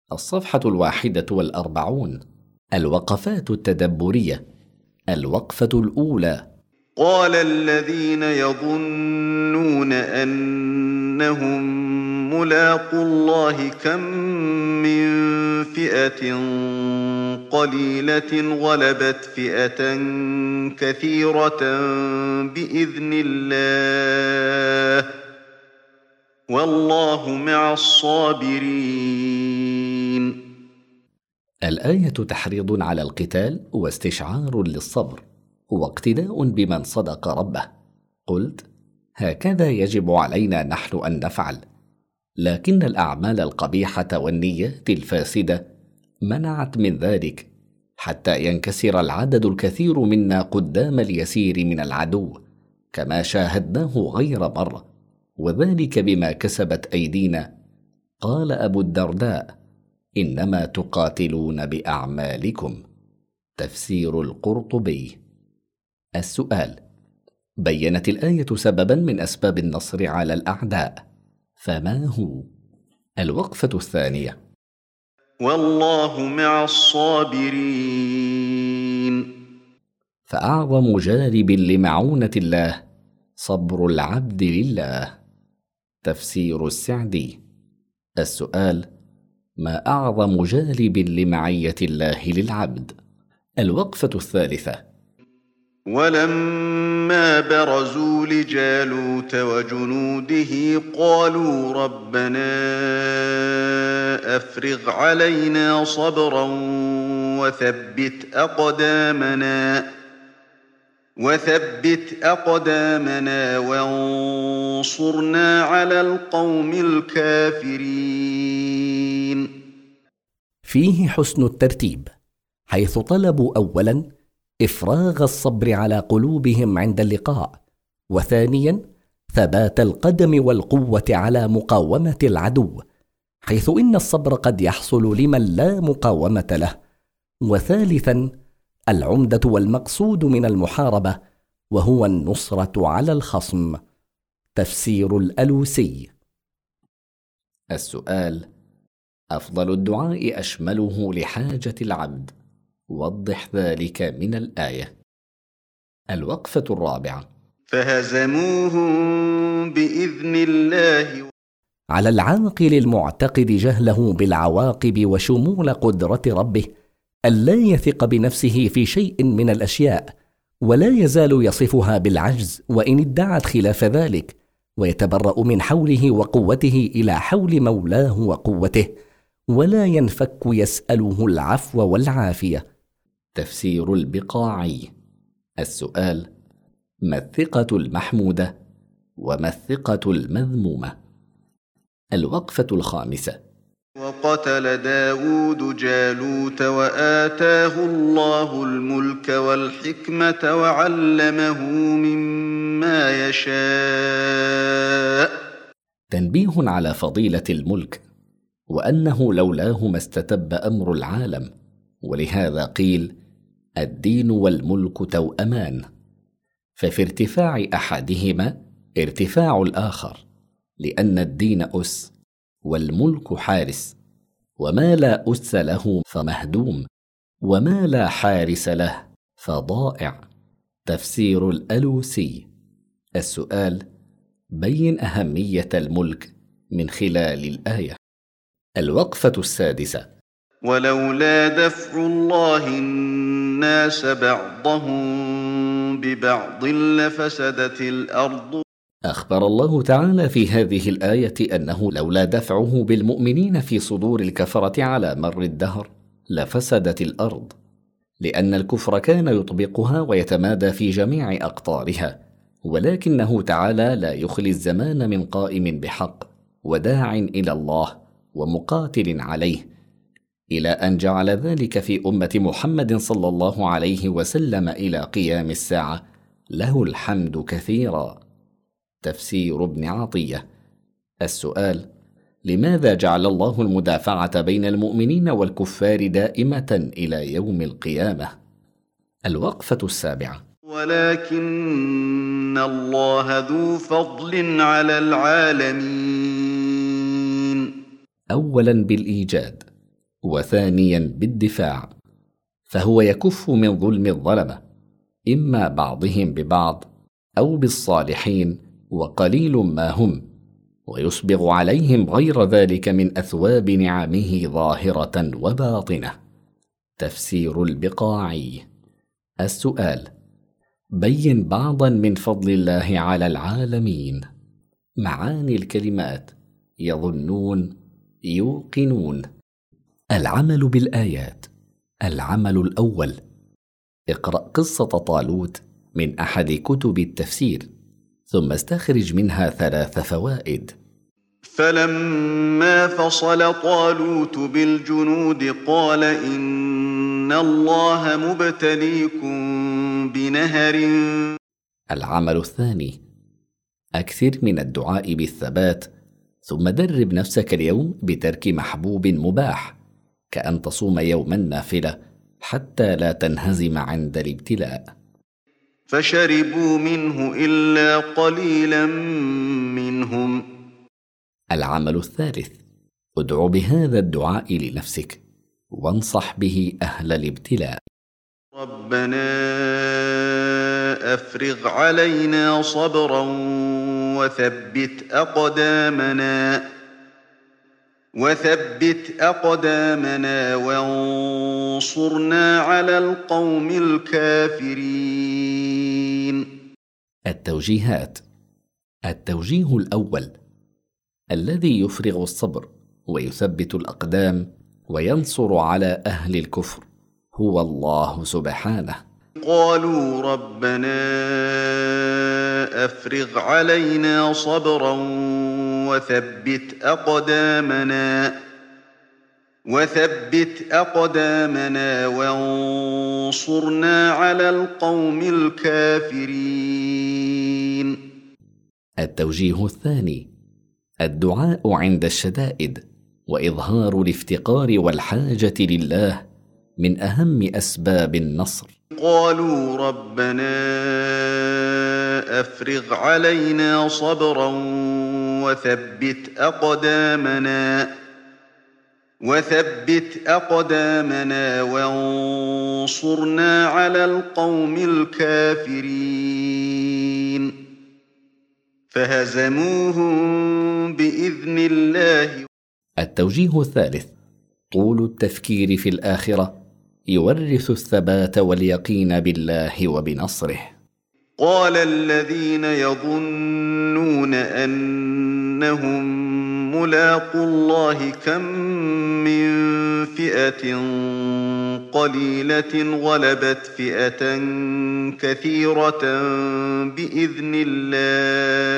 الصفحة 41. الوقفات التدبرية. الوقفة الأولى. قال الذين يظنون أنهم ملاقو الله كم من فئة قليلة غلبت فئة كثيرة بإذن الله والله مع الصابرين. الآية تحريض على القتال واستشعار للصبر واقتداء بمن صدق ربه. قلت: هكذا يجب علينا نحن أن نفعل، لكن الأعمال القبيحة والنيات الفاسدة منعت من ذلك، حتى ينكسر العدد الكثير منا قدام اليسير من العدو، كما شاهدناه غير مرة، وذلك بما كسبت أيدينا. قال أبو الدرداء: إنما تقاتلون بأعمالكم. تفسير القرطبي. السؤال: بينت الآية سببا من أسباب النصر على الأعداء، فما هو؟ الوقفة الثانية. والله مع الصابرين. فأعظم جالب لمعونة الله صبر العبد لله. تفسير السعدي. السؤال: ما أعظم جالب لمعية الله للعبد؟ الوقفة الثالثة. ولما برزوا لجالوت وجنوده قالوا ربنا أفرغ علينا صبرا وثبت أقدامنا وانصرنا على القوم الكافرين. فيه حسن الترتيب، حيث طلبوا أولاً إفراغ الصبر على قلوبهم عند اللقاء، وثانياً ثبات القدم والقوة على مقاومة العدو، حيث إن الصبر قد يحصل لمن لا مقاومة له، وثالثاً العمدة والمقصود من المحاربة وهو النصرة على الخصم. تفسير الألوسي. السؤال: أفضل الدعاء أشمله لحاجة العبد، وضح ذلك من الآية. الوقفة الرابعة. فهزموهم بإذن الله. على العاقل المعتقد جهله بالعواقب وشمول قدرة ربه ألا يثق بنفسه في شيء من الأشياء، ولا يزال يصفها بالعجز وإن ادعت خلاف ذلك، ويتبرأ من حوله وقوته إلى حول مولاه وقوته، ولا ينفك يسأله العفو والعافية. تفسير البقاعي. السؤال: ما الثقة المحمودة وما الثقة المذمومة؟ الوقفة الخامسة. وقتل داود جالوت وآتاه الله الملك والحكمة وعلمه مما يشاء. تنبيه على فضيلة الملك، وأنه لولاه ما استتب أمر العالم، ولهذا قيل: الدين والملك توأمان، ففي ارتفاع أحدهما ارتفاع الآخر، لأن الدين أس والملك حارس، وما لا أس له فمهدوم، وما لا حارس له فضائع. تفسير الألوسي. السؤال: بين أهمية الملك من خلال الآية. الوقفة السادسة. ولولا دفع الله الناس بعضهم ببعض لفسدت الأرض. أخبر الله تعالى في هذه الآية أنه لولا دفعه بالمؤمنين في صدور الكفرة على مر الدهر لفسدت الأرض، لأن الكفر كان يطبقها ويتمادى في جميع أقطارها، ولكنه تعالى لا يخلي الزمان من قائم بحق وداع إلى الله ومقاتل عليه، إلى أن جعل ذلك في أمة محمد صلى الله عليه وسلم إلى قيام الساعة، له الحمد كثيرا. تفسير ابن عطية. السؤال: لماذا جعل الله المدافعة بين المؤمنين والكفار دائمة إلى يوم القيامة؟ الوقفة السابعة. ولكن الله ذو فضل على العالمين. أولا بالإيجاد، وثانيا بالدفاع، فهو يكف من ظلم الظلمة إما بعضهم ببعض أو بالصالحين وقليل ما هم، ويسبغ عليهم غير ذلك من أثواب نعمه ظاهرة وباطنة. تفسير البقاعي. السؤال: بين بعضا من فضل الله على العالمين. معاني الكلمات: يظنون، يوقنون. العمل بالآيات. العمل الأول: اقرأ قصة طالوت من أحد كتب التفسير، ثم استخرج منها 3 فوائد. فلما فصل طالوت بالجنود قال إن الله مبتليكم بنهر. العمل الثاني: أكثر من الدعاء بالثبات، ثم درب نفسك اليوم بترك محبوب مباح، كأن تصوم يوما نافلة حتى لا تنهزم عند الابتلاء. فشربوا منه إلا قليلا منهم. العمل الثالث: ادع بهذا الدعاء لنفسك وانصح به أهل الابتلاء. ربنا أفرغ علينا صبرا وثبت أقدامنا وانصرنا على القوم الكافرين. التوجيهات. التوجيه الأول: الذي يفرغ الصبر ويثبت الأقدام وينصر على أهل الكفر هو الله سبحانه. قالوا ربنا أفرغ علينا صبرا وثبت أقدامنا وانصرنا على القوم الكافرين. التوجيه الثاني: الدعاء عند الشدائد وإظهار الافتقار والحاجة لله من أهم أسباب النصر. قالوا ربنا أفرغ علينا صبرا وثبت أقدامنا وانصرنا على القوم الكافرين. فهزموهم بإذن الله. التوجيه الثالث: طول التفكير في الآخرة يورث الثبات واليقين بالله وبنصره. قال الذين يظنون أنهم ملاقو الله كم من فئة قليلة غلبت فئة كثيرة بإذن الله